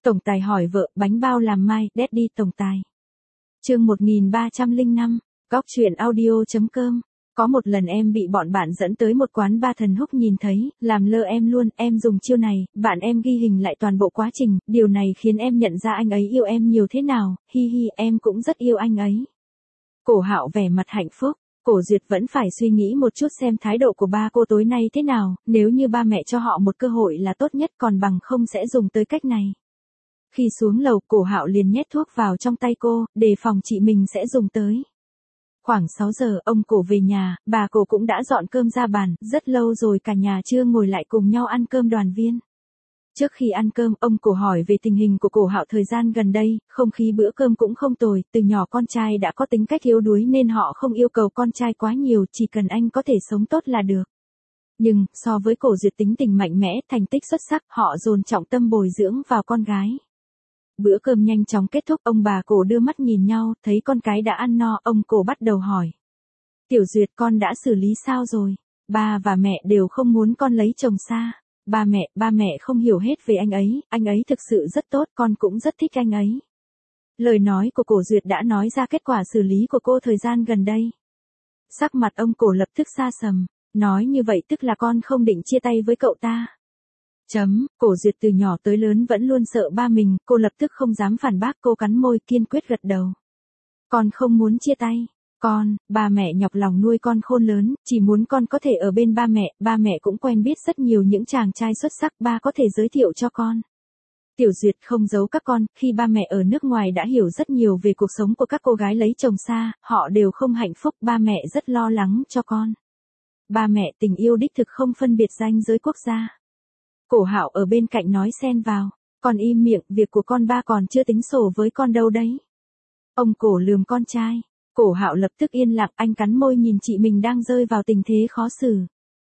Tổng tài hỏi vợ, bánh bao làm mai, Daddy tổng tài. Chương 1305, Góc truyện audio.com. Có một lần em bị bọn bạn dẫn tới một quán ba thần húc nhìn thấy, làm lơ em luôn, em dùng chiêu này, bạn em ghi hình lại toàn bộ quá trình, điều này khiến em nhận ra anh ấy yêu em nhiều thế nào, hi hi, em cũng rất yêu anh ấy. Cổ Hạo vẻ mặt hạnh phúc. Cổ Duyệt vẫn phải suy nghĩ một chút xem thái độ của ba cô tối nay thế nào, nếu như ba mẹ cho họ một cơ hội là tốt nhất, còn bằng không sẽ dùng tới cách này. Khi xuống lầu, Cổ Hạo liền nhét thuốc vào trong tay cô, đề phòng chị mình sẽ dùng tới. Khoảng 6 giờ, ông Cổ về nhà, bà Cổ cũng đã dọn cơm ra bàn, rất lâu rồi cả nhà chưa ngồi lại cùng nhau ăn cơm đoàn viên. Trước khi ăn cơm, ông Cổ hỏi về tình hình của Cổ Hạo thời gian gần đây, không khí bữa cơm cũng không tồi, từ nhỏ con trai đã có tính cách yếu đuối nên họ không yêu cầu con trai quá nhiều, chỉ cần anh có thể sống tốt là được. Nhưng, so với Cổ Duyệt tính tình mạnh mẽ, thành tích xuất sắc, họ dồn trọng tâm bồi dưỡng vào con gái. Bữa cơm nhanh chóng kết thúc, ông bà Cổ đưa mắt nhìn nhau, thấy con cái đã ăn no, ông Cổ bắt đầu hỏi. Tiểu Duyệt, con đã xử lý sao rồi? Ba và mẹ đều không muốn con lấy chồng xa. Ba mẹ không hiểu hết về anh ấy thực sự rất tốt, con cũng rất thích anh ấy. Lời nói của Cổ Duyệt đã nói ra kết quả xử lý của cô thời gian gần đây. Sắc mặt ông Cổ lập tức xa sầm, nói như vậy tức là con không định chia tay với cậu ta. Cổ Duyệt từ nhỏ tới lớn vẫn luôn sợ ba mình, cô lập tức không dám phản bác, cô cắn môi kiên quyết gật đầu. Con không muốn chia tay. Ba mẹ nhọc lòng nuôi con khôn lớn, chỉ muốn con có thể ở bên ba mẹ cũng quen biết rất nhiều những chàng trai xuất sắc, ba có thể giới thiệu cho con. Tiểu Duyệt không giấu các con, khi ba mẹ ở nước ngoài đã hiểu rất nhiều về cuộc sống của các cô gái lấy chồng xa, họ đều không hạnh phúc, ba mẹ rất lo lắng cho con. Ba mẹ tình yêu đích thực không phân biệt ranh giới quốc gia. Cổ Hạo ở bên cạnh nói xen vào, con im miệng, việc của con ba còn chưa tính sổ với con đâu đấy. Ông Cổ lườm con trai. Cổ Hạo lập tức yên lặng, anh cắn môi nhìn chị mình đang rơi vào tình thế khó xử.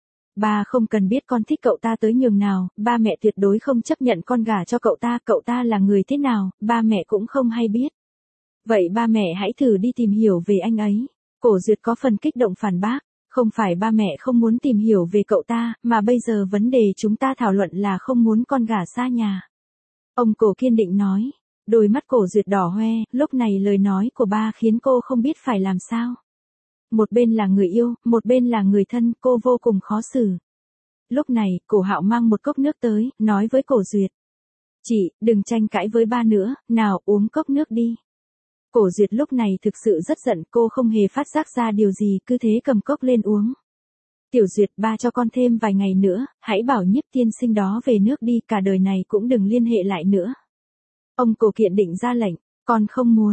Ba không cần biết con thích cậu ta tới nhường nào, ba mẹ tuyệt đối không chấp nhận con gả cho cậu ta là người thế nào, ba mẹ cũng không hay biết. Vậy ba mẹ hãy thử đi tìm hiểu về anh ấy. Cổ Duyệt có phần kích động phản bác, không phải ba mẹ không muốn tìm hiểu về cậu ta, mà bây giờ vấn đề chúng ta thảo luận là không muốn con gả xa nhà. Ông Cổ kiên định nói. Đôi mắt Cổ Duyệt đỏ hoe, lúc này lời nói của ba khiến cô không biết phải làm sao. Một bên là người yêu, một bên là người thân, cô vô cùng khó xử. Lúc này, Cổ Hạo mang một cốc nước tới, nói với Cổ Duyệt. Chị, đừng tranh cãi với ba nữa, nào uống cốc nước đi. Cổ Duyệt lúc này thực sự rất giận, cô không hề phát giác ra điều gì, cứ thế cầm cốc lên uống. Tiểu Duyệt, ba cho con thêm vài ngày nữa, hãy bảo Nhiếp tiên sinh đó về nước đi, cả đời này cũng đừng liên hệ lại nữa. Ông Cổ kiện định ra lệnh, con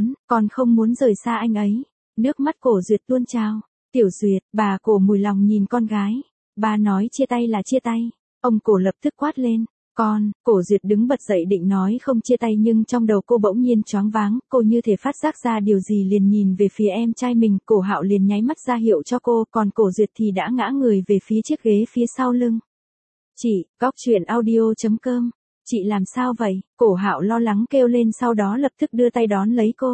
không muốn rời xa anh ấy. Nước mắt Cổ Duyệt tuôn trào. Tiểu Duyệt, bà Cổ mùi lòng nhìn con gái. Ba nói chia tay là chia tay. Ông Cổ lập tức quát lên. Cổ Duyệt đứng bật dậy định nói không chia tay, nhưng trong đầu cô bỗng nhiên choáng váng, cô như thể phát giác ra điều gì liền nhìn về phía em trai mình, Cổ Hạo liền nháy mắt ra hiệu cho cô, còn Cổ Duyệt thì đã ngã người về phía chiếc ghế phía sau lưng. Chị, Góc truyện audio.com. Chị làm sao vậy? Cổ Hạo lo lắng kêu lên, sau đó lập tức đưa tay đón lấy cô.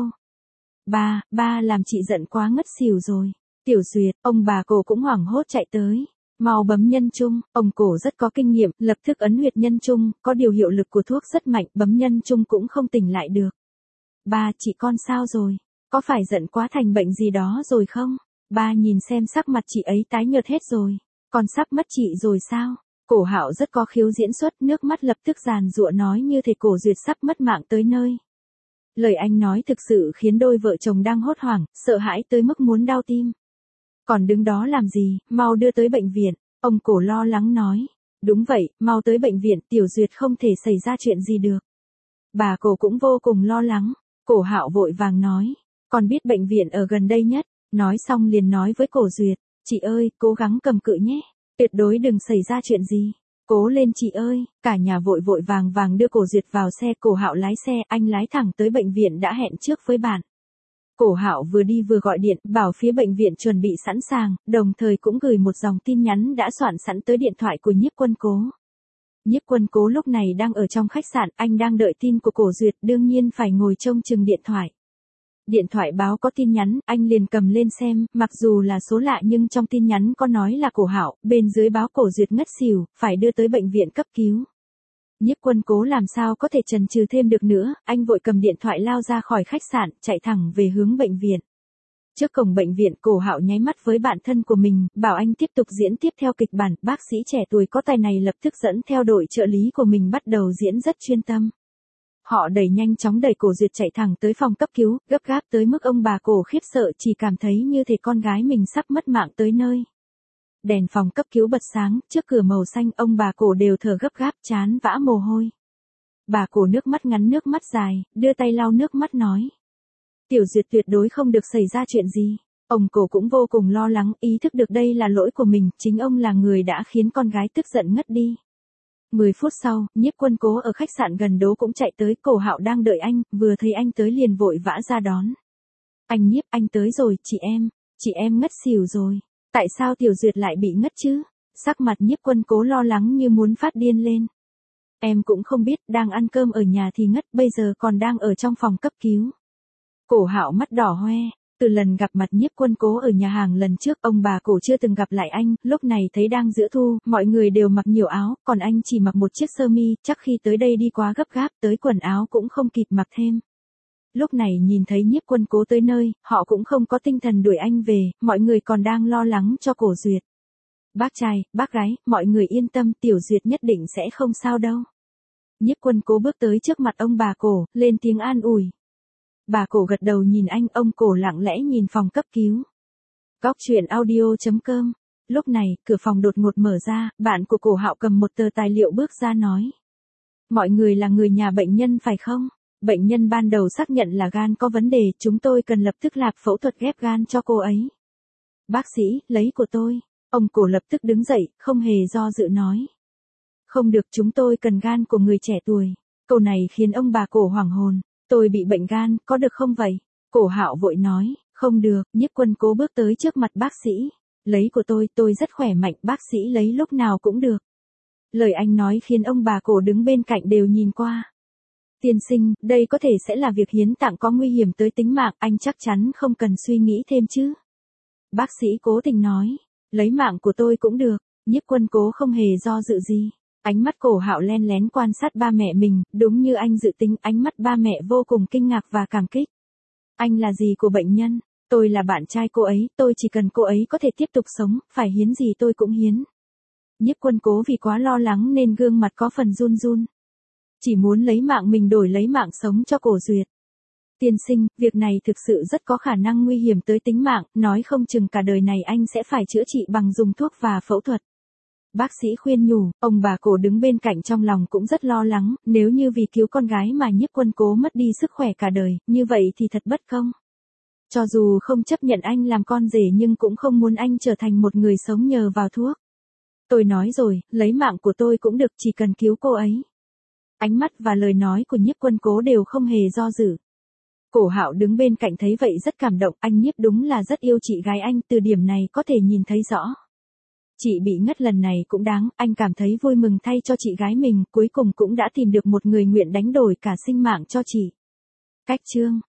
Ba làm chị giận quá ngất xỉu rồi. Tiểu Duyệt, ông bà Cổ cũng hoảng hốt chạy tới. Mau bấm nhân trung, ông Cổ rất có kinh nghiệm, lập tức ấn huyệt nhân trung, có điều hiệu lực của thuốc rất mạnh, bấm nhân trung cũng không tỉnh lại được. Ba, chị con sao rồi? Có phải giận quá thành bệnh gì đó rồi không? Ba nhìn xem sắc mặt chị ấy tái nhợt hết rồi. Con sắp mất chị rồi sao? Cổ Hạo rất có khiếu diễn xuất, nước mắt lập tức giàn giụa nói như thể Cổ Duyệt sắp mất mạng tới nơi. Lời anh nói thực sự khiến đôi vợ chồng đang hốt hoảng, sợ hãi tới mức muốn đau tim. Còn đứng đó làm gì, mau đưa tới bệnh viện, ông Cổ lo lắng nói. Đúng vậy, mau tới bệnh viện, Tiểu Duyệt không thể xảy ra chuyện gì được. Bà Cổ cũng vô cùng lo lắng. Cổ Hạo vội vàng nói, con biết bệnh viện ở gần đây nhất. Nói xong liền nói với Cổ Duyệt, chị ơi, cố gắng cầm cự nhé. Tuyệt đối đừng xảy ra chuyện gì. Cố lên chị ơi. Cả nhà vội vàng đưa Cổ Duyệt vào xe. Cổ Hạo lái xe, anh lái thẳng tới bệnh viện đã hẹn trước với bạn. Cổ Hạo vừa đi vừa gọi điện, bảo phía bệnh viện chuẩn bị sẵn sàng, đồng thời cũng gửi một dòng tin nhắn đã soạn sẵn tới điện thoại của Nhiếp Quân Cố. Nhiếp Quân Cố lúc này đang ở trong khách sạn, anh đang đợi tin của Cổ Duyệt, đương nhiên phải ngồi trông chừng điện thoại. Điện thoại báo có tin nhắn, anh liền cầm lên xem, mặc dù là số lạ nhưng trong tin nhắn có nói là Cổ Hạo, bên dưới báo Cổ Duyệt ngất xỉu, phải đưa tới bệnh viện cấp cứu. Nhiếp Quân Cố làm sao có thể chần chừ thêm được nữa, anh vội cầm điện thoại lao ra khỏi khách sạn, chạy thẳng về hướng bệnh viện. Trước cổng bệnh viện, Cổ Hạo nháy mắt với bạn thân của mình, bảo anh tiếp tục diễn tiếp theo kịch bản. Bác sĩ trẻ tuổi có tài này lập tức dẫn theo đội trợ lý của mình bắt đầu diễn rất chuyên tâm. Họ nhanh chóng đẩy Cổ Duyệt chạy thẳng tới phòng cấp cứu, gấp gáp tới mức ông bà Cổ khiếp sợ, chỉ cảm thấy như thể con gái mình sắp mất mạng tới nơi. Đèn phòng cấp cứu bật sáng, trước cửa màu xanh, ông bà Cổ đều thở gấp gáp, trán vã mồ hôi. Bà Cổ nước mắt ngắn nước mắt dài, đưa tay lau nước mắt nói. Tiểu Duyệt tuyệt đối không được xảy ra chuyện gì. Ông Cổ cũng vô cùng lo lắng, ý thức được đây là lỗi của mình, chính ông là người đã khiến con gái tức giận ngất đi. 10 phút sau, Nhiếp Quân Cố ở khách sạn gần đó cũng chạy tới, Cổ Hạo đang đợi anh, vừa thấy anh tới liền vội vã ra đón. Anh Nhiếp, anh tới rồi, chị em ngất xỉu rồi. Tại sao Tiểu Duyệt lại bị ngất chứ? Sắc mặt Nhiếp Quân Cố lo lắng như muốn phát điên lên. Em cũng không biết, đang ăn cơm ở nhà thì ngất, bây giờ còn đang ở trong phòng cấp cứu. Cổ Hạo mắt đỏ hoe. Từ lần gặp mặt Nhiếp Quân Cố ở nhà hàng lần trước, ông bà Cổ chưa từng gặp lại anh, lúc này thấy đang giữa thu, mọi người đều mặc nhiều áo, còn anh chỉ mặc một chiếc sơ mi, chắc khi tới đây đi quá gấp gáp, tới quần áo cũng không kịp mặc thêm. Lúc này nhìn thấy Nhiếp Quân Cố tới nơi, họ cũng không có tinh thần đuổi anh về, mọi người còn đang lo lắng cho Cổ Duyệt. Bác trai, bác gái, mọi người yên tâm, Tiểu Duyệt nhất định sẽ không sao đâu. Nhiếp Quân Cố bước tới trước mặt ông bà Cổ, lên tiếng an ủi. Bà Cổ gật đầu nhìn anh, ông Cổ lặng lẽ nhìn phòng cấp cứu. Góc truyện audio.com. Lúc này, cửa phòng đột ngột mở ra, bạn của Cổ Hạo cầm một tờ tài liệu bước ra nói. Mọi người là người nhà bệnh nhân phải không? Bệnh nhân ban đầu xác nhận là gan có vấn đề, chúng tôi cần lập tức làm phẫu thuật ghép gan cho cô ấy. Bác sĩ, lấy của tôi. Ông Cổ lập tức đứng dậy, không hề do dự nói. Không được, chúng tôi cần gan của người trẻ tuổi. Câu này khiến ông bà Cổ hoảng hồn. Tôi bị bệnh gan, có được không vậy? Cổ Hạo vội nói, không được. Nhiếp Quân Cố bước tới trước mặt bác sĩ. Lấy của tôi rất khỏe mạnh, bác sĩ lấy lúc nào cũng được. Lời anh nói khiến ông bà Cổ đứng bên cạnh đều nhìn qua. Tiên sinh, đây có thể sẽ là việc hiến tặng có nguy hiểm tới tính mạng, anh chắc chắn không cần suy nghĩ thêm chứ. Bác sĩ cố tình nói, lấy mạng của tôi cũng được. Nhiếp Quân Cố không hề do dự gì. Ánh mắt Cổ Hạo len lén quan sát ba mẹ mình, đúng như anh dự tính, ánh mắt ba mẹ vô cùng kinh ngạc và cảm kích. Anh là gì của bệnh nhân? Tôi là bạn trai cô ấy, tôi chỉ cần cô ấy có thể tiếp tục sống, phải hiến gì tôi cũng hiến. Nhiếp Quân Cố vì quá lo lắng nên gương mặt có phần run run. Chỉ muốn lấy mạng mình đổi lấy mạng sống cho Cổ Duyệt. Tiên sinh, việc này thực sự rất có khả năng nguy hiểm tới tính mạng, nói không chừng cả đời này anh sẽ phải chữa trị bằng dùng thuốc và phẫu thuật. Bác sĩ khuyên nhủ, ông bà Cổ đứng bên cạnh trong lòng cũng rất lo lắng, nếu như vì cứu con gái mà Nhiếp Quân Cố mất đi sức khỏe cả đời, như vậy thì thật bất công. Cho dù không chấp nhận anh làm con rể nhưng cũng không muốn anh trở thành một người sống nhờ vào thuốc. Tôi nói rồi, lấy mạng của tôi cũng được, chỉ cần cứu cô ấy. Ánh mắt và lời nói của Nhiếp Quân Cố đều không hề do dự. Cổ Hạo đứng bên cạnh thấy vậy rất cảm động, anh Nhiếp đúng là rất yêu chị gái anh, từ điểm này có thể nhìn thấy rõ. Chị bị ngất lần này cũng đáng, anh cảm thấy vui mừng thay cho chị gái mình, cuối cùng cũng đã tìm được một người nguyện đánh đổi cả sinh mạng cho chị. Cách chương